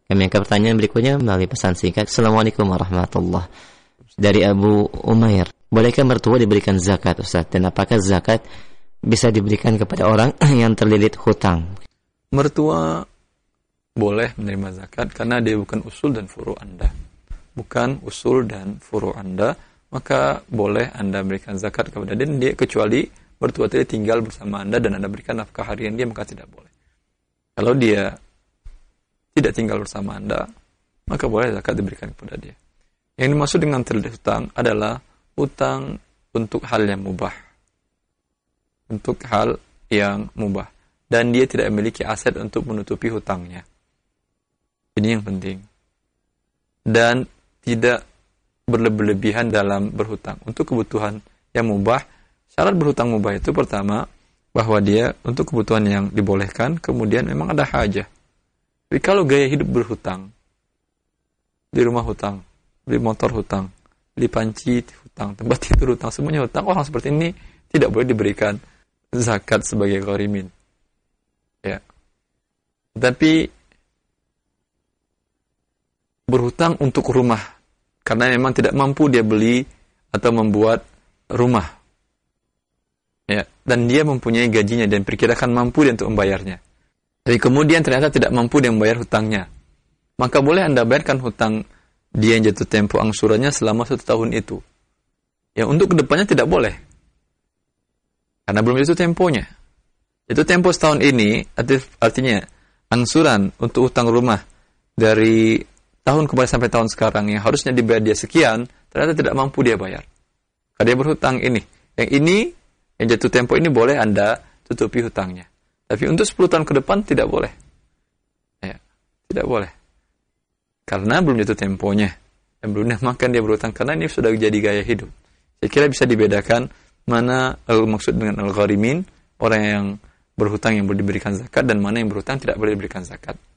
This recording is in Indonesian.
Kami angkat pertanyaan berikutnya melalui pesan singkat. Assalamualaikum warahmatullahi. Dari Abu Umair, bolehkah mertua diberikan zakat, Ustaz? Dan apakah zakat bisa diberikan kepada orang yang terlilit hutang? Mertua boleh menerima zakat karena dia bukan usul dan furu Anda. Bukan usul dan furu Anda, maka boleh Anda berikan zakat kepada dia, kecuali mertua tadi tinggal bersama Anda dan Anda berikan nafkah harian dia, maka tidak boleh. Kalau dia tidak tinggal bersama Anda, maka boleh zakat diberikan kepada dia. Yang dimaksud dengan terlilit hutang adalah hutang untuk hal yang mubah. Untuk hal yang mubah. Dan dia tidak memiliki aset untuk menutupi hutangnya. Ini yang penting. Dan tidak berlebihan dalam berhutang. Untuk kebutuhan yang mubah, syarat berhutang mubah itu pertama, bahwa dia untuk kebutuhan yang dibolehkan, kemudian memang ada hajah. Tapi kalau gaya hidup berhutang, di rumah hutang, beli motor hutang, beli panci hutang, tempat tidur hutang, semuanya hutang, orang seperti ini tidak boleh diberikan zakat sebagai gharimin. Ya. Tapi berhutang untuk rumah, karena memang tidak mampu dia beli atau membuat rumah. Ya, dan dia mempunyai gajinya dan perkirakan mampu dia untuk membayarnya. Tapi kemudian ternyata tidak mampu dia membayar hutangnya. Maka boleh Anda bayarkan hutang dia yang jatuh tempo angsurannya selama 1 tahun itu. Ya, untuk kedepannya tidak boleh. Karena belum jatuh temponya. Itu tempo setahun ini, artinya angsuran untuk hutang rumah dari tahun kemarin sampai tahun sekarang yang harusnya dibayar dia sekian, ternyata tidak mampu dia bayar. Karena dia berhutang ini. Yang ini, yang jatuh tempo ini boleh Anda tutupi hutangnya. Tapi untuk 10 tahun ke depan tidak boleh. Ya, tidak boleh. Karena belum jatuh temponya. Dan belum makan dia berhutang. Karena ini sudah jadi gaya hidup. Saya kira bisa dibedakan mana maksud dengan al-gharimin, orang yang berhutang yang boleh diberikan zakat, dan mana yang berhutang tidak boleh diberikan zakat.